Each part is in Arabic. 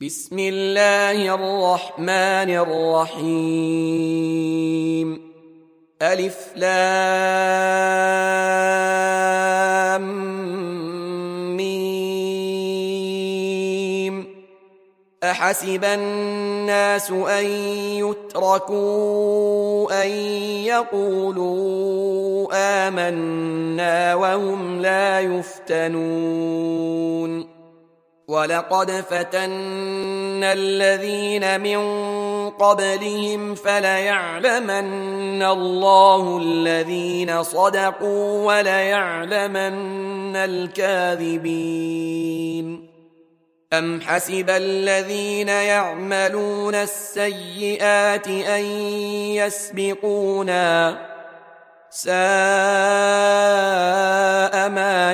بسم الله الرحمن الرحيم. ألف لام ميم. أحسب الناس أن يتركوا أن يقولوا آمنا وهم لا يفتنون. ولقد فتنا الذين من قبلهم فليعلمن الله الذين صدقوا وليعلمن الكاذبين. أم حسب الذين يعملون السيئات أن يسبقونا ساء ما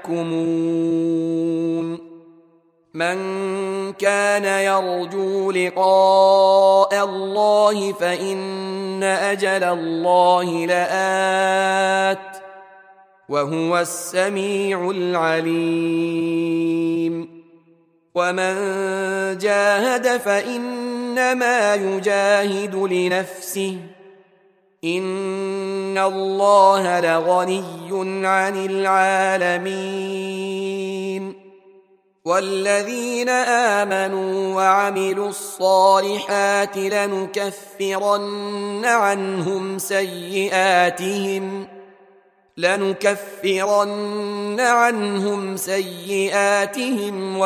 يحكمون. من كان يرجو لقاء الله فإن أجل الله لآت وهو السميع العليم. ومن جاهد فإنما يجاهد لنفسه إن الله لغني عن العالمين. والذين آمنوا وعملوا الصالحات لنكفرن عنهم سيئاتهم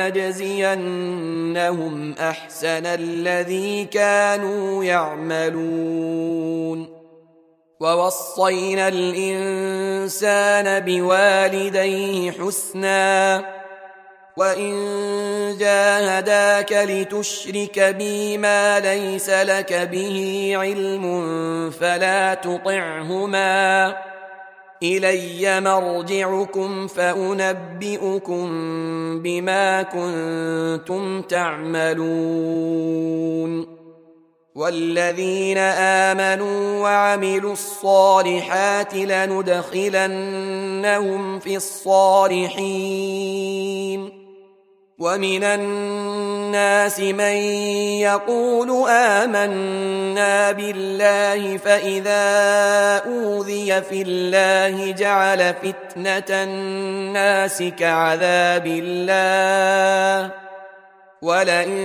ولنجزينهم أحسن الذي كانوا يعملون. ووصينا الإنسان بوالديه حسنا وإن جاهداك لتشرك بي ما ليس لك به علم فلا تطعهما إلي مرجعكم فأنبئكم بما كنتم تعملون. والذين آمنوا وعملوا الصالحات لندخلنهم في الصالحين. ومن الناس من يقول آمنا بالله فإذا أوذي في الله جعل فتنة الناس كعذاب الله ولئن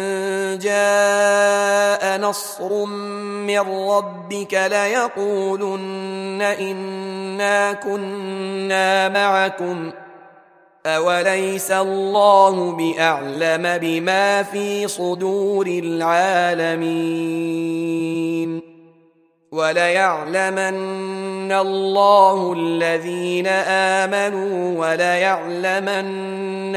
جاء نصر من ربك ليقولن إنا كنا معكم أوليس الله بأعلم بما في صدور العالمين. وليعلمن الله الذين آمنوا وليعلمن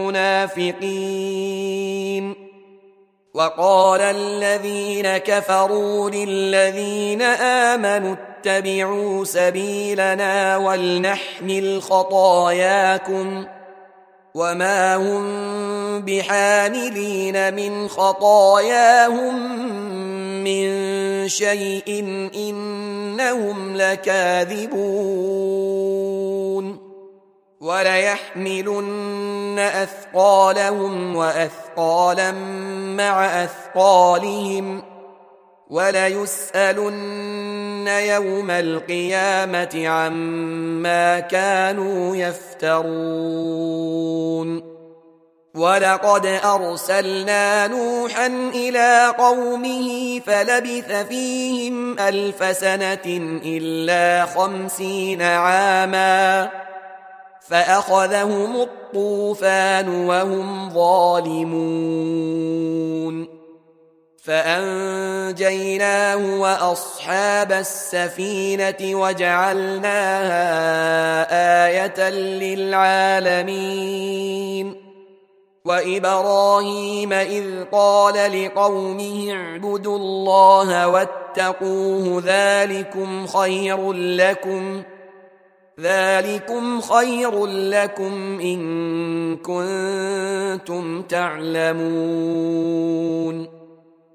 المنافقين. وقال الذين كفروا للذين آمنوا اتبعوا سبيلنا ولنحمل خطاياكم وما هم بحاملين من خطاياهم من شيء إنهم لكاذبون. وليحملن أثقالهم وأثقالا مع أثقالهم وليسألن يوم القيامة عما كانوا يفترون. ولقد أرسلنا نوحا إلى قومه فلبث فيهم 1000 سنة إلا 50 عاما فأخذهم الطوفان وهم ظالمون. فأنجيناه وأصحاب السفينة وجعلناها آية للعالمين. وإبراهيم إذ قال لقومه اعبدوا الله واتقوه ذلكم خير لكم إن كنتم تعلمون.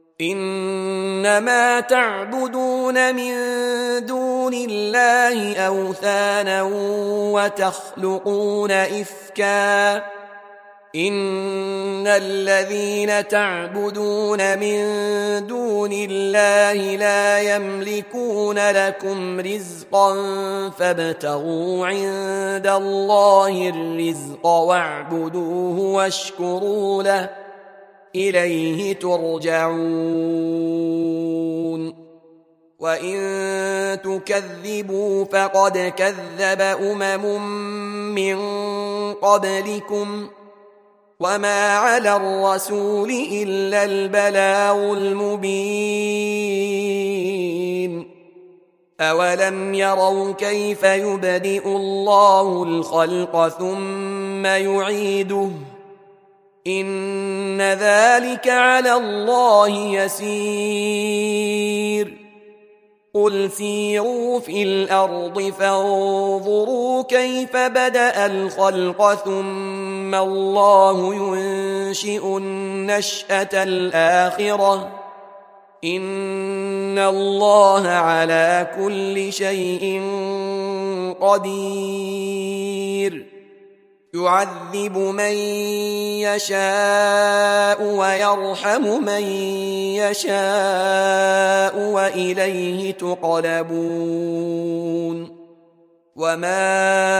إنما تعبدون من دون الله أوثانا وتخلقون إفكا إن الذين تعبدون من دون الله لا يملكون لكم رزقا فابتغوا عند الله الرزق واعبدوه واشكروا له إليه ترجعون وإن تكذبوا فقد كذب من قبلكم وما على الرسول إلا البلاغ المبين أولم يروا كيف يبدئ الله الخلق ثم يعيده إن ذلك على الله يسير قل سيروا في الأرض فانظروا كيف بدأ الخلق ثم الله ينشئ النشأة الآخرة إن الله على كل شيء قدير يعذب من يشاء ويرحم من يشاء وإليه تقلبون وما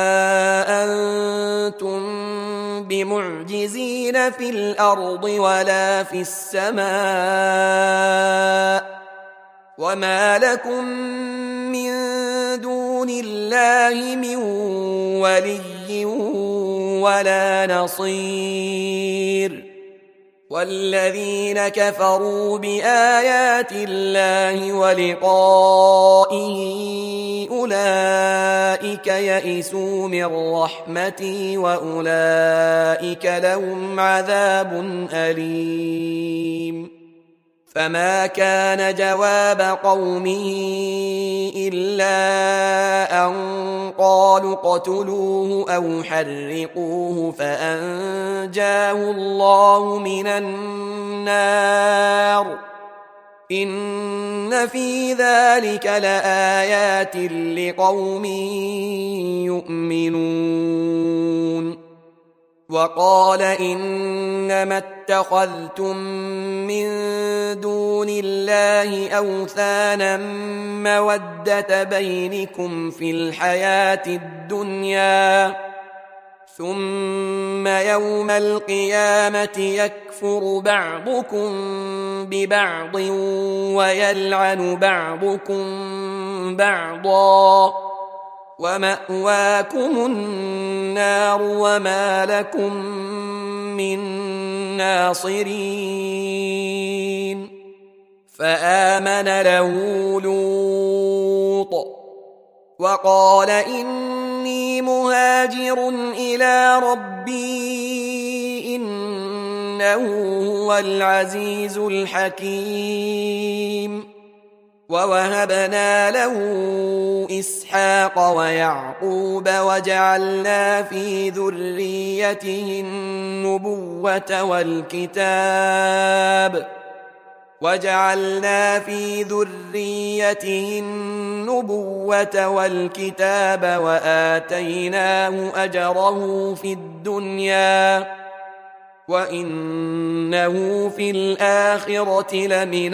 أنتم بمعجزين في الأرض ولا في السماء وما لكم من دون الله من ولي ولا نصير والذين كفروا بآيات الله ولقائه أولئك يئسوا من رحمتي وأولئك لهم عذاب أليم فما كان جواب قومه إلا أن قالوا اقتلوه أو حرقوه فأنجاه الله من النار إن في ذلك لآيات لقوم يؤمنون وقال إنما اتخذتم من دون الله أوثانا مودة بينكم في الحياة الدنيا ثم يوم القيامة يكفر بعضكم ببعض ويلعن بعضكم بعضا ومأواكم النار وما لكم من ناصرين فآمن له لوط وقال إني مهاجر إلى ربي إنه هو العزيز الحكيم ووهبنا له إسحاق ويعقوب وجعلنا في ذريته النبوة والكتاب وآتيناه أجره في الدنيا وإنه في الآخرة لمن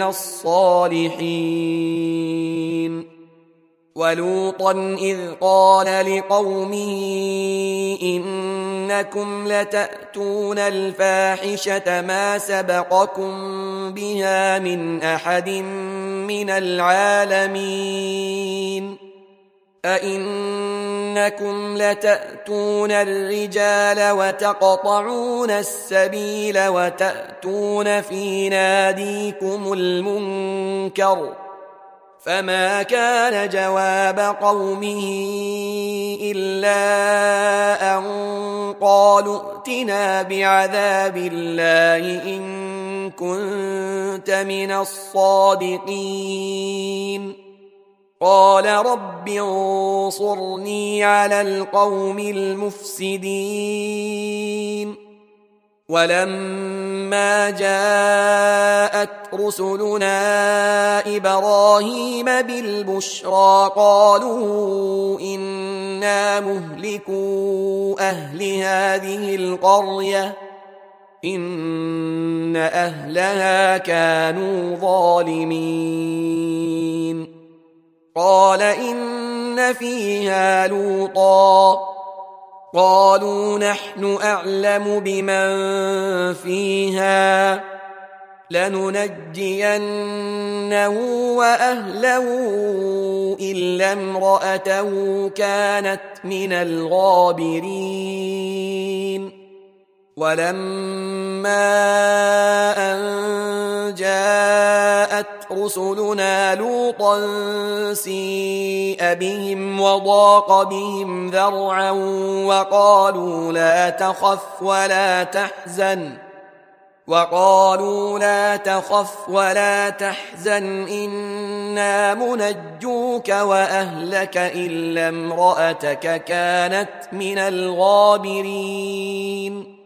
الصالحين ولوطا إذ قال لقومه إنكم لتأتون الفاحشة ما سبقكم بها من أحد من العالمين أئنكم لتأتون الرجال وتقطعون السبيل وتأتون في ناديكم المنكر فما كان جواب قومه إلا أن قالوا ائتنا بعذاب الله إن كنت من الصادقين قال رب انصرني على القوم المفسدين ولما جاءت رسلنا إبراهيم بالبشرى قالوا إنا مهلكو أهل هذه القرية إن أهلها كانوا ظالمين. قال إن فيها لوطا قالوا نحن أعلم بمن فيها لننجينه وأهله إلا امرأته كانت من الغابرين. ولما أن جاءت رسلنا لوطا سيء بهم وضاق بهم ذرعا وقالوا لا تخف ولا تحزن إنا منجوك وأهلك إلا امرأتك كانت من الغابرين.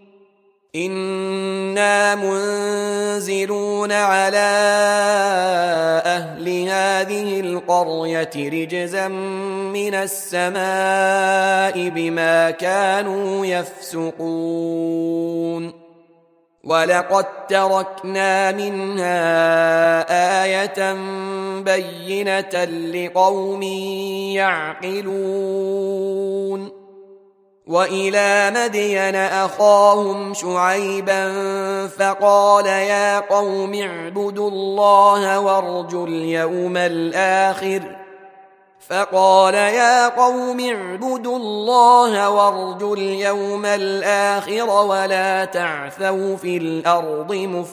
إنا منزلون على أهل هذه القرية رجزا من السماء بما كانوا يفسقون. ولقد تركنا منها آية بينة لقوم يعقلون. وإلى مدين أخاهم شعيبا فقال يا قوم اعبدوا الله وارجوا اليوم الآخر ولا تعثوا في الأرض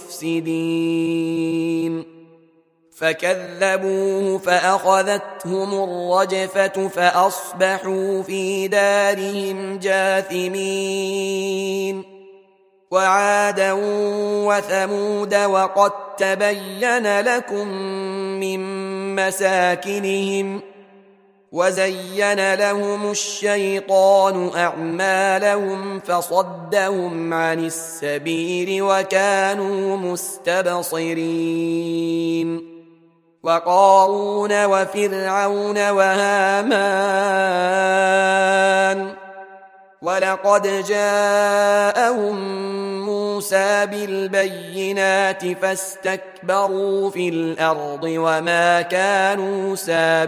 مفسدين. فكذبوه فأخذتهم الرجفة فأصبحوا في دارهم جاثمين. وعادا وثمود وقد تبين لكم من مساكنهم وزين لهم الشيطان أعمالهم فصدهم عن السبيل وكانوا مستبصرين. وقارون وفرعون وهامان ولقد جاءهم موسى بالبينات فاستكبروا في الأرض وما كانوا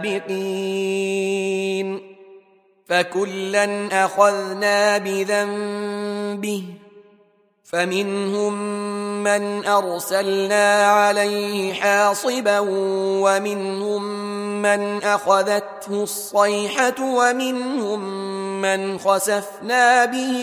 سابقين. فكلا أخذنا بذنبه فمنهم من أرسلنا عليه حاصبا ومنهم من أخذته الصيحة ومنهم من خسفنا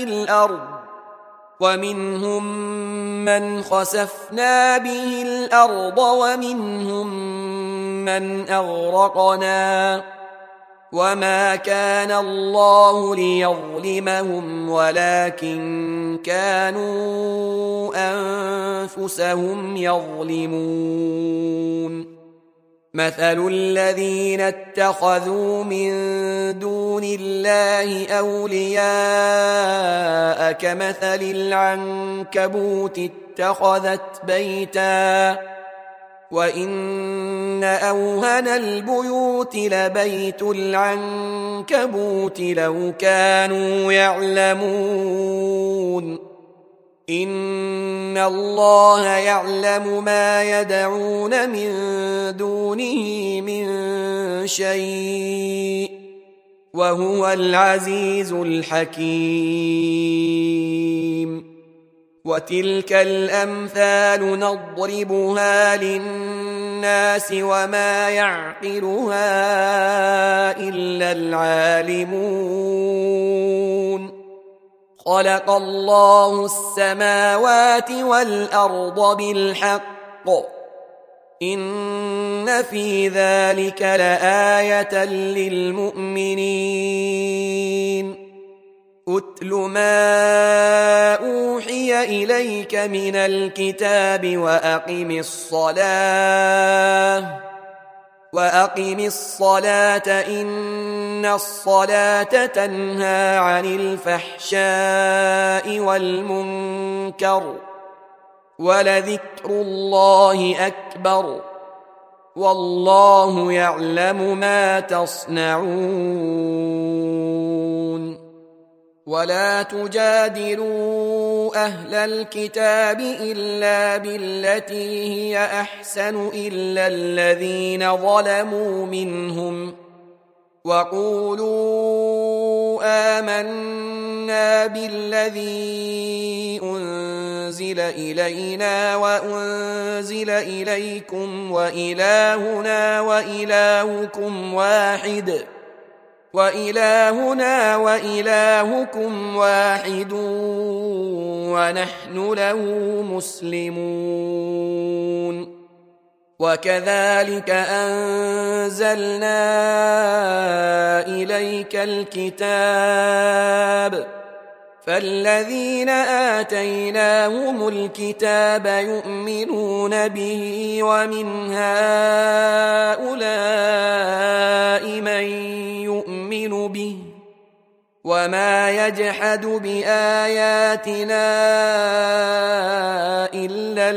به الأرض ومنهم من أغرقنا. وما كان الله ليظلمهم ولكن كانوا أنفسهم يظلمون. مثل الذين اتخذوا من دون الله أولياء كمثل العنكبوت اتخذت بيتا وإن أوهن البيوت لبيت العنكبوت لو كانوا يعلمون. إن الله يعلم ما يدعون من دونه من شيء وهو العزيز الحكيم. وتلك الأمثال نضربها للناس وما يعقلها إلا العالمون. خلق الله السماوات والأرض بالحق إن في ذلك لآية للمؤمنين. أتل ما أوحي إليك من الكتاب وأقم الصلاة إن الصلاة تنهى عن الفحشاء والمنكر ولذكر الله أكبر والله يعلم ما تصنعون. ولا تجادلوا أهل الكتاب إلا بالتي هي أحسن إلا الذين ظلموا منهم وقولوا آمنا بالذي أنزل إلينا وأنزل إليكم وإلهنا وإلهكم واحد ونحن له مسلمون وكذلك أنزلنا إليك الكتاب فالذين آتيناهم الكتاب يؤمنون به ومن هؤلاء من يؤمن به وما يجحد بآياتنا إلا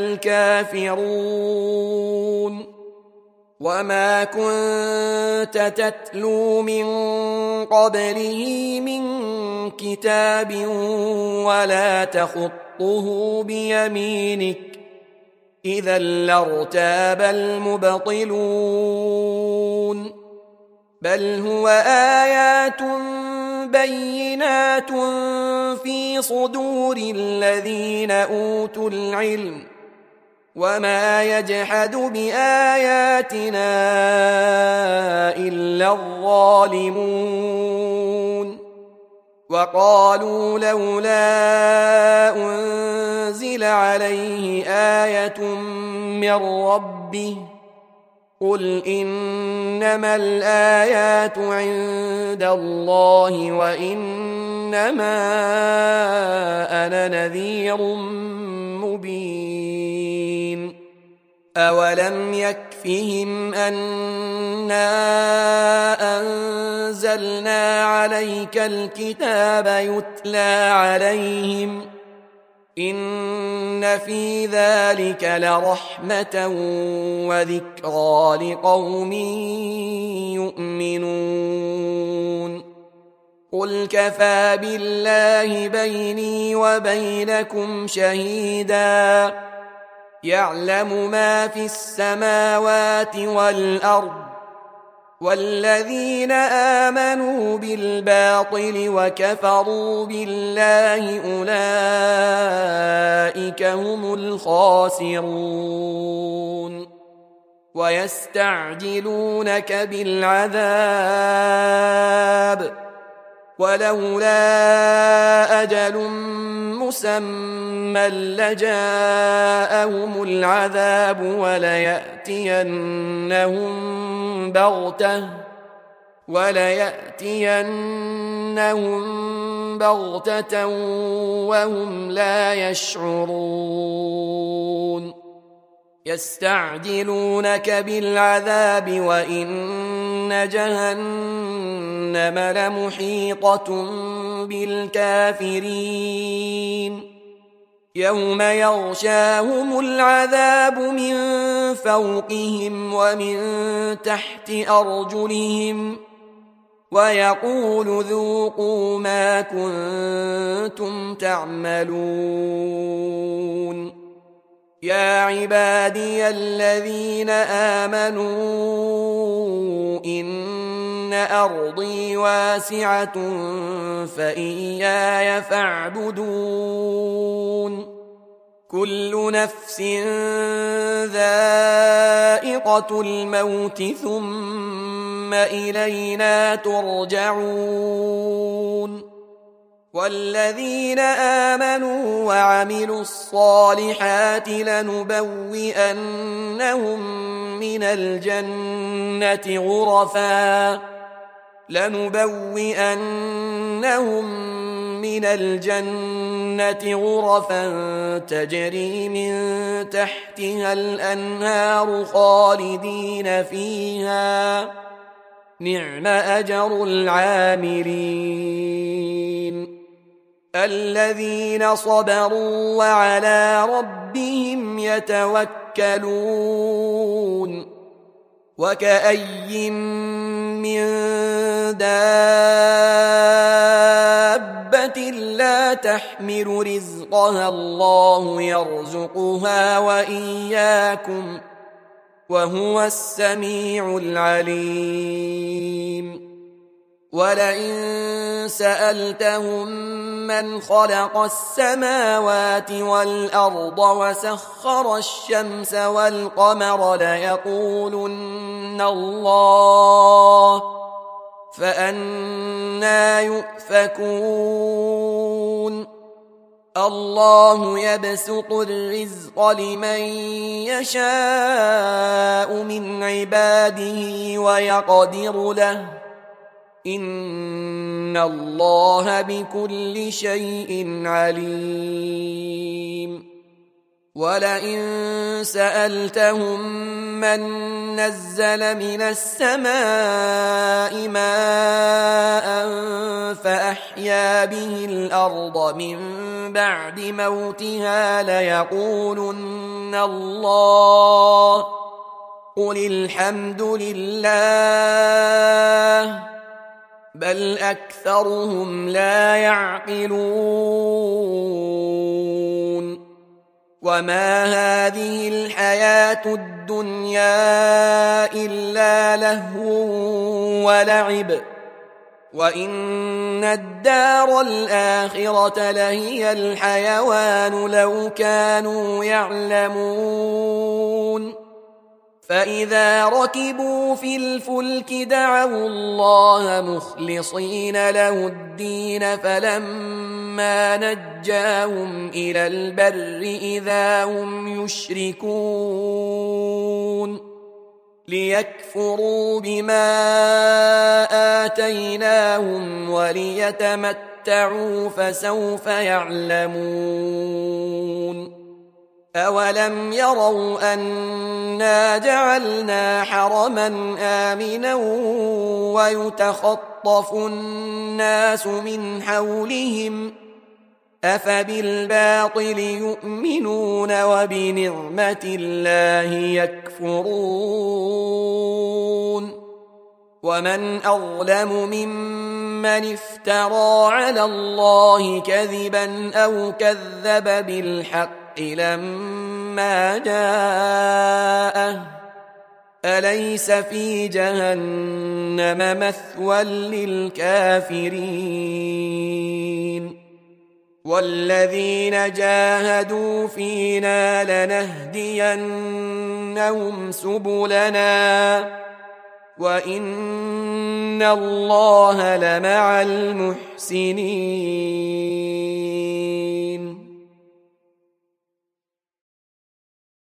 الكافرون وما كنت تتلو من قبله من كتاب ولا تخطه بيمينك إذا لارتاب المبطلون بل هو آيات بينات في صدور الذين أوتوا العلم وما يجحد بآياتنا إلا الظالمون وقالوا لولا أنزل عليه آية من ربه قل إنما الآيات عند الله وإنما أنا نذير مبين أولم يكفهم أنا أنزلنا عليك الكتاب يتلى عليهم إن في ذلك لرحمة وذكرى لقوم يؤمنون قل كفى بالله بيني وبينكم شهيدا يعلم ما في السماوات والأرض والذين آمنوا بالباطل وكفروا بالله أولئك هم الخاسرون ويستعجلونك بالعذاب ولولا أجل مسمى لجاءهم العذاب وليأتينهم بغتة وهم لا يشعرون يستعجلونك بالعذاب وإن جهنم لمحيطة بالكافرين يوم يغشاهم العذاب من فوقهم ومن تحت أرجلهم ويقول ذوقوا ما كنتم تعملون يا عبادي الذين آمنوا إن أرضي واسعة فإياي فاعبدون كل نفس ذائقة الموت ثم إلينا ترجعون والذين آمنوا وعملوا الصالحات لنبوئنهم من الجنة غرفا تجري من تحتها الأنهار خالدين فيها نعم أجر العاملين الذين صبروا وعلى ربهم يتوكلون وكأي من دابة دابة لا تحمل رزقها الله يرزقها وإياكم وهو السميع العليم ولئن سألتهم من خلق السماوات والأرض وسخر الشمس والقمر ليقولن الله فأنى يؤفكون الله يبسط الرزق لمن يشاء من عباده ويقدر له إن الله بكل شيء عليم ولئن سألتهم من نزل من السماء ماء فأحيا به الأرض من بعد موتها ليقولن الله قل الحمد لله بل أكثرهم لا يعقلون وما هذه الحياة الدنيا إلا لهو ولعب وإن الدار الآخرة لهي الحيوان لو كانوا يعلمون فإذا ركبوا في الفلك دعوا الله مخلصين له الدين فلما نجاهم إلى البر إذا هم يشركون ليكفروا بما آتيناهم وليتمتعوا فسوف يعلمون أولم يروا أنا جعلنا حرما آمنا ويتخطف الناس من حولهم أفبالباطل يؤمنون وبنعمة الله يكفرون ومن أظلم ممن افترى على الله كذبا أو كذب بالحق لما جاءه أليس في جهنم مثوى للكافرين والذين جاهدوا فينا لنهدينهم سبلنا وإن الله لمع المحسنين